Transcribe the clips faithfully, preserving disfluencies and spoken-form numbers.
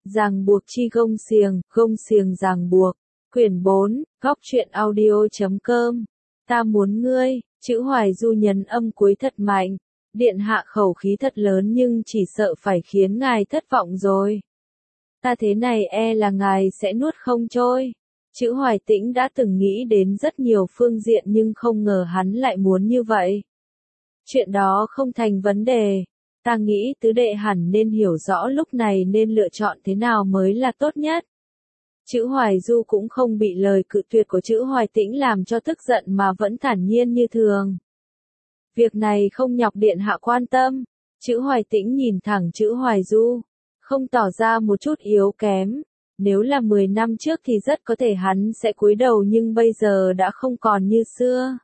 Ràng buộc chi gông xiềng, gông xiềng ràng buộc. Quyển bốn, góc truyện audio.com. Ta muốn ngươi, chữ Hoài Du nhấn âm cuối thật mạnh. Điện hạ khẩu khí thật lớn nhưng chỉ sợ phải khiến ngài thất vọng rồi. Ta thế này e là ngài sẽ nuốt không trôi. Chữ Hoài Tĩnh đã từng nghĩ đến rất nhiều phương diện nhưng không ngờ hắn lại muốn như vậy. Chuyện đó không thành vấn đề. Ta nghĩ tứ đệ hẳn nên hiểu rõ lúc này nên lựa chọn thế nào mới là tốt nhất. Chữ Hoài Du cũng không bị lời cự tuyệt của chữ Hoài Tĩnh làm cho tức giận mà vẫn thản nhiên như thường. Việc này không nhọc điện hạ quan tâm. Chữ Hoài Tĩnh nhìn thẳng chữ Hoài Du, không tỏ ra một chút yếu kém. Nếu là mười năm trước thì rất có thể hắn sẽ cúi đầu nhưng bây giờ đã không còn như xưa.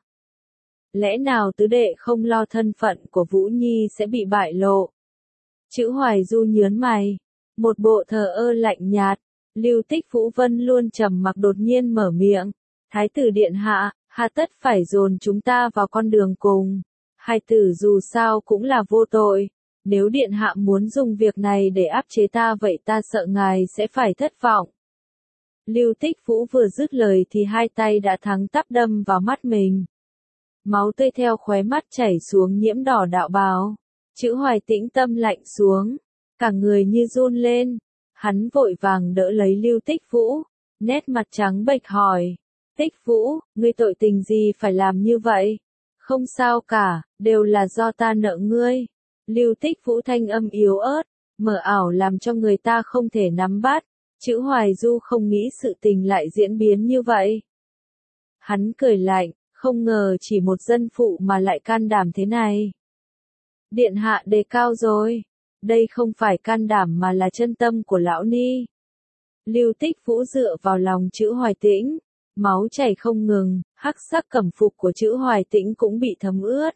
Lẽ nào tứ đệ không lo thân phận của Vũ Nhi sẽ bị bại lộ? Chữ Hoài Du nhớn mày, một bộ thờ ơ lạnh nhạt. Lưu Tích Vũ Vân luôn trầm mặc đột nhiên mở miệng. Thái tử điện hạ, hà tất phải dồn chúng ta vào con đường cùng. Hai tử dù sao cũng là vô tội. Nếu điện hạ muốn dùng việc này để áp chế ta vậy ta sợ ngài sẽ phải thất vọng. Lưu Tích Vũ vừa dứt lời thì hai tay đã thắng tắp đâm vào mắt mình. Máu tươi theo khóe mắt chảy xuống nhiễm đỏ đạo bào. Chữ Hoài Tĩnh tâm lạnh xuống, cả người như run lên. Hắn vội vàng đỡ lấy Lưu Tích Vũ, nét mặt trắng bệch hỏi. Tích Vũ, ngươi tội tình gì phải làm như vậy? Không sao cả, đều là do ta nợ ngươi. Lưu Tích Vũ thanh âm yếu ớt, mờ ảo làm cho người ta không thể nắm bắt. Chữ Hoài Du không nghĩ sự tình lại diễn biến như vậy. Hắn cười lạnh, không ngờ chỉ một dân phụ mà lại can đảm thế này. Điện hạ đề cao rồi. Đây không phải can đảm mà là chân tâm của lão ni. Lưu Tích Vũ dựa vào lòng chữ Hoài Tĩnh, máu chảy không ngừng, hắc sắc cẩm phục của chữ Hoài Tĩnh cũng bị thấm ướt.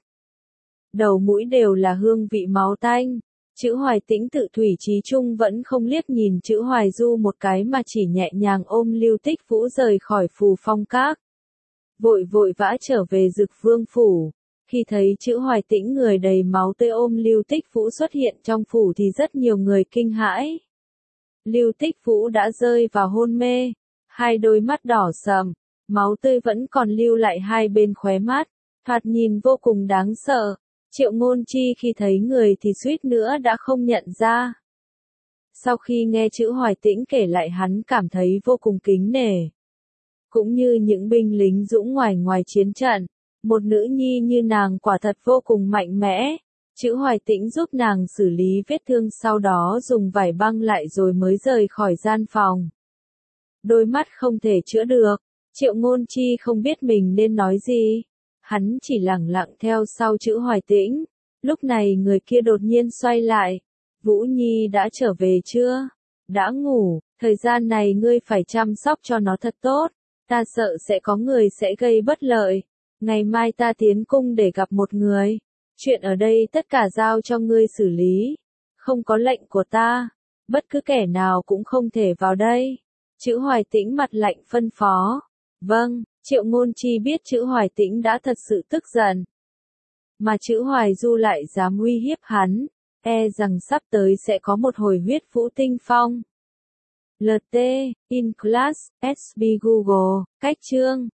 Đầu mũi đều là hương vị máu tanh. Chữ Hoài Tĩnh tự thủy chí chung vẫn không liếc nhìn chữ Hoài Du một cái mà chỉ nhẹ nhàng ôm Lưu Tích Vũ rời khỏi Phù Phong Các. Vội vội vã trở về Dực Vương phủ. Khi thấy chữ Hoài Tĩnh người đầy máu tươi ôm Lưu Tích Vũ xuất hiện trong phủ thì rất nhiều người kinh hãi. Lưu Tích Vũ đã rơi vào hôn mê, hai đôi mắt đỏ sầm, máu tươi vẫn còn lưu lại hai bên khóe mắt, thoạt nhìn vô cùng đáng sợ. Triệu Ngôn Chi khi thấy người thì suýt nữa đã không nhận ra. Sau khi nghe chữ Hoài Tĩnh kể lại hắn cảm thấy vô cùng kính nể. Cũng như những binh lính dũng ngoài ngoài chiến trận. Một nữ nhi như nàng quả thật vô cùng mạnh mẽ. Chữ Hoài Tĩnh giúp nàng xử lý vết thương sau đó dùng vải băng lại rồi mới rời khỏi gian phòng. Đôi mắt không thể chữa được. Triệu Ngôn Chi không biết mình nên nói gì. Hắn chỉ lẳng lặng theo sau chữ Hoài Tĩnh. Lúc này người kia đột nhiên xoay lại. Vũ Nhi đã trở về chưa? Đã ngủ, thời gian này ngươi phải chăm sóc cho nó thật tốt. Ta sợ sẽ có người sẽ gây bất lợi. Ngày mai ta tiến cung để gặp một người. Chuyện ở đây tất cả giao cho ngươi xử lý. Không có lệnh của ta. Bất cứ kẻ nào cũng không thể vào đây. Chữ Hoài Tĩnh mặt lạnh phân phó. Vâng, Triệu Ngôn Chi biết chữ Hoài Tĩnh đã thật sự tức giận. Mà chữ Hoài Du lại dám uy hiếp hắn. E rằng sắp tới sẽ có một hồi huyết vũ tinh phong. lờ tê, in class, ét bê Google, cách chương.